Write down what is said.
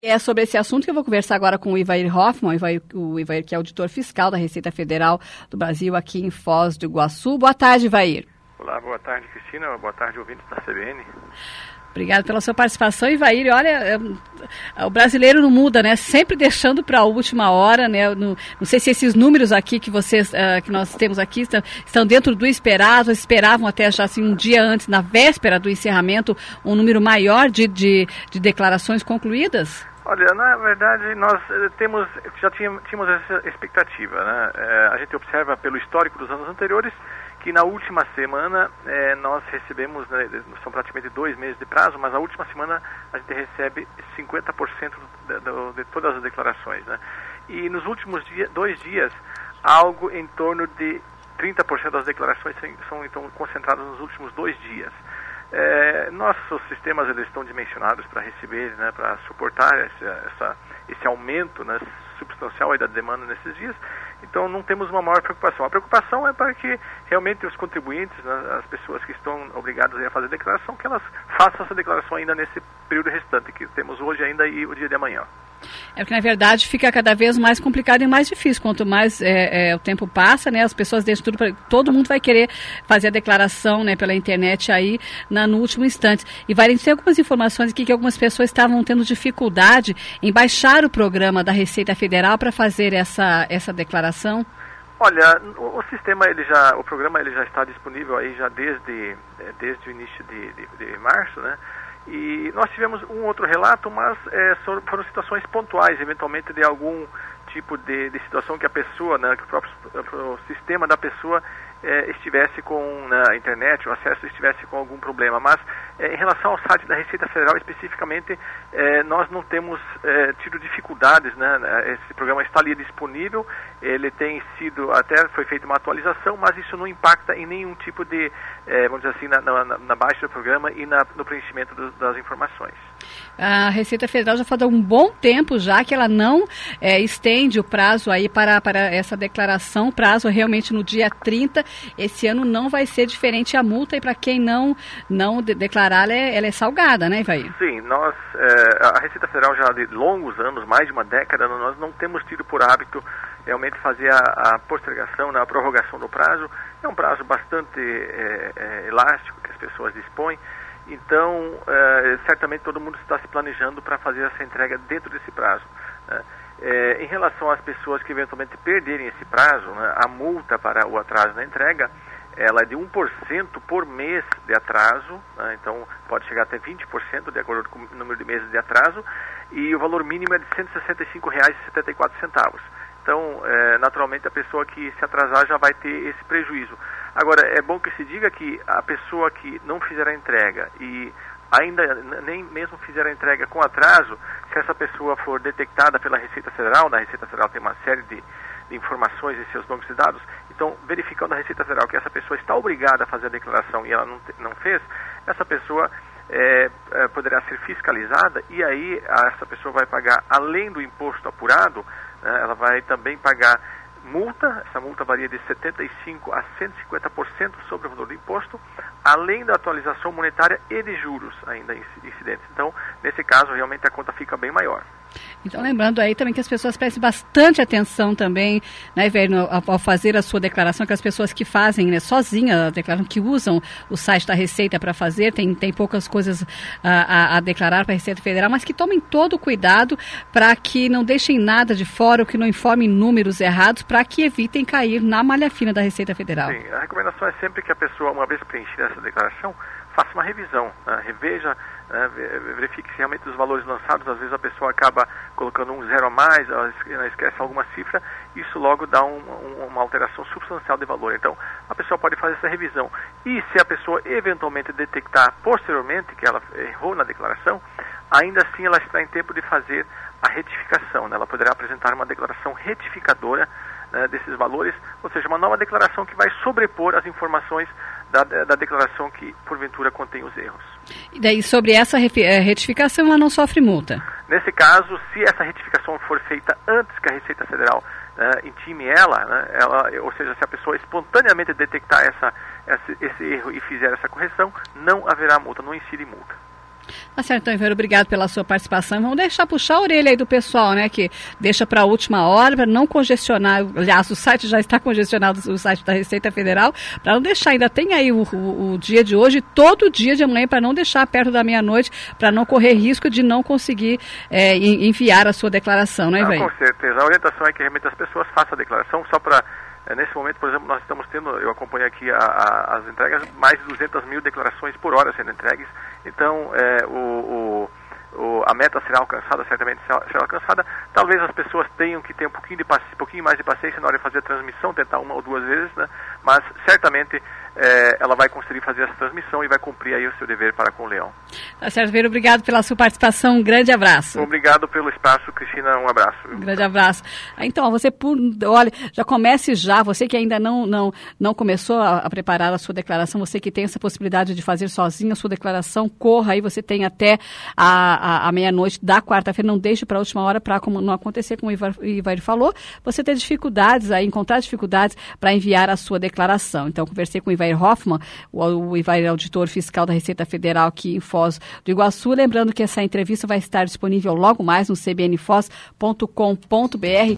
É sobre esse assunto que eu vou conversar agora com o Ivair Hoffmann, o Ivair que é auditor fiscal da Receita Federal do Brasil aqui em Foz do Iguaçu. Boa tarde, Ivair. Olá, boa tarde, Cristina. Boa tarde, ouvintes da CBN. Obrigada pela sua participação, Ivair. Olha, o brasileiro não muda, né? Sempre deixando para a última hora, né? Não sei se esses números aqui que nós temos aqui estão dentro do esperado. Vocês esperavam até já assim, um dia antes, na véspera do encerramento, um número maior de declarações concluídas? Olha, na verdade, nós já tínhamos essa expectativa, né? A gente observa pelo histórico dos anos anteriores que na última semana nós recebemos, né, são praticamente 2 meses de prazo, mas na última semana a gente recebe 50% de todas as declarações, né? E nos últimos 2 dias, algo em torno de 30% das declarações são então concentradas nos últimos 2 dias. Nossos sistemas eles estão dimensionados para receber, né, para suportar esse aumento, né, substancial aí da demanda nesses dias. Então não temos uma maior preocupação. A preocupação é para que realmente os contribuintes, né, as pessoas que estão obrigadas a fazer declaração, que elas façam essa declaração ainda nesse período restante que temos hoje ainda e o dia de amanhã. É porque, na verdade, fica cada vez mais complicado e mais difícil. Quanto mais o tempo passa, né, as pessoas deixam tudo para... Todo mundo vai querer fazer a declaração, né, pela internet aí no último instante. E vai ter algumas informações aqui que algumas pessoas estavam tendo dificuldade em baixar o programa da Receita Federal para fazer essa declaração. Olha, o sistema, o programa ele já está disponível aí já desde o início de março, né? E nós tivemos um outro relato, mas foram situações pontuais, eventualmente de algum tipo de situação que a pessoa, né, que o próprio sistema da pessoa estivesse com na internet, o acesso estivesse com algum problema. Mas em relação ao site da Receita Federal especificamente, nós não temos tido dificuldades, né? Esse programa está ali disponível, ele tem sido, até foi feita uma atualização, mas isso não impacta em nenhum tipo de, vamos dizer assim, na baixa do programa e no preenchimento das informações. A Receita Federal já faz um bom tempo já que ela não estende o prazo aí para essa declaração, prazo realmente no dia 30. Esse ano não vai ser diferente a multa e para quem não declarar ela é salgada, né, Ivair? Sim, a Receita Federal já de longos anos, mais de uma década, nós não temos tido por hábito realmente fazer a postergação, a prorrogação do prazo. É um prazo bastante elástico que as pessoas dispõem. Então, certamente todo mundo está se planejando para fazer essa entrega dentro desse prazo, né? Em relação às pessoas que eventualmente perderem esse prazo, né, a multa para o atraso na entrega, ela é de 1% por mês de atraso, né? Então pode chegar até 20% de acordo com o número de meses de atraso, e o valor mínimo é de R$ 165,74. Então, naturalmente, a pessoa que se atrasar já vai ter esse prejuízo. Agora, é bom que se diga que a pessoa que não fizer a entrega e ainda nem mesmo fizer a entrega com atraso, se essa pessoa for detectada pela Receita Federal, na Receita Federal tem uma série de informações em seus bancos de dados, então, verificando a Receita Federal que essa pessoa está obrigada a fazer a declaração e ela não fez, essa pessoa poderá ser fiscalizada e aí essa pessoa vai pagar, além do imposto apurado, ela vai também pagar multa. Essa multa varia de 75% a 150% sobre o valor do imposto, além da atualização monetária e de juros ainda incidentes. Então, nesse caso, realmente a conta fica bem maior. Então, lembrando aí também que as pessoas prestem bastante atenção também, né, Ivair, ao fazer a sua declaração, que as pessoas que fazem, né, sozinhas a declaração, que usam o site da Receita para fazer, tem poucas coisas a declarar para a Receita Federal, mas que tomem todo o cuidado para que não deixem nada de fora, ou que não informem números errados, para que evitem cair na malha fina da Receita Federal. Sim, a recomendação é sempre que a pessoa, uma vez preenchida essa declaração, faça uma revisão, né? Reveja, verifique se realmente os valores lançados, às vezes a pessoa acaba colocando um zero a mais, esquece alguma cifra, isso logo dá uma alteração substancial de valor. Então, a pessoa pode fazer essa revisão. E se a pessoa eventualmente detectar posteriormente que ela errou na declaração, ainda assim ela está em tempo de fazer a retificação, né? Ela poderá apresentar uma declaração retificadora, né, desses valores, ou seja, uma nova declaração que vai sobrepor as informações da declaração que, porventura, contém os erros. E daí, sobre essa retificação, ela não sofre multa? Nesse caso, se essa retificação for feita antes que a Receita Federal intime ela, né, ou seja, se a pessoa espontaneamente detectar esse erro e fizer essa correção, não haverá multa, não incide multa. Tá certo, então, Ivair, obrigado pela sua participação. Vamos deixar puxar a orelha aí do pessoal, né, que deixa para a última hora, para não congestionar. Aliás, o site já está congestionado, o site da Receita Federal, para não deixar, ainda tem aí o dia de hoje, todo dia de amanhã, para não deixar perto da meia-noite, para não correr risco de não conseguir enviar a sua declaração, né, Ivair? Com certeza. A orientação é que realmente as pessoas façam a declaração só para... Nesse momento, por exemplo, nós estamos tendo, eu acompanho aqui as entregas, mais de 200 mil declarações por hora sendo entregues. Então, a meta será alcançada, certamente será alcançada. Talvez as pessoas tenham que ter um pouquinho mais de paciência na hora de fazer a transmissão, tentar uma ou duas vezes, né? Mas certamente ela vai conseguir fazer essa transmissão e vai cumprir aí o seu dever para com o leão. Tá certo, Ivair, obrigado pela sua participação, um grande abraço. Obrigado pelo espaço, Cristina, um abraço. Um grande abraço. Então, olha, já comece já, você que ainda não começou a preparar a sua declaração, você que tem essa possibilidade de fazer sozinho a sua declaração, corra aí, você tem até a meia-noite da quarta-feira, não deixe para a última hora para não acontecer como o Ivair falou, você ter dificuldades aí, encontrar dificuldades para enviar a sua declaração. Então, conversei com o Ivair Hoffmann, o Ivair auditor fiscal da Receita Federal aqui em Foz do Iguaçu. Lembrando que essa entrevista vai estar disponível logo mais no cbnfoz.com.br.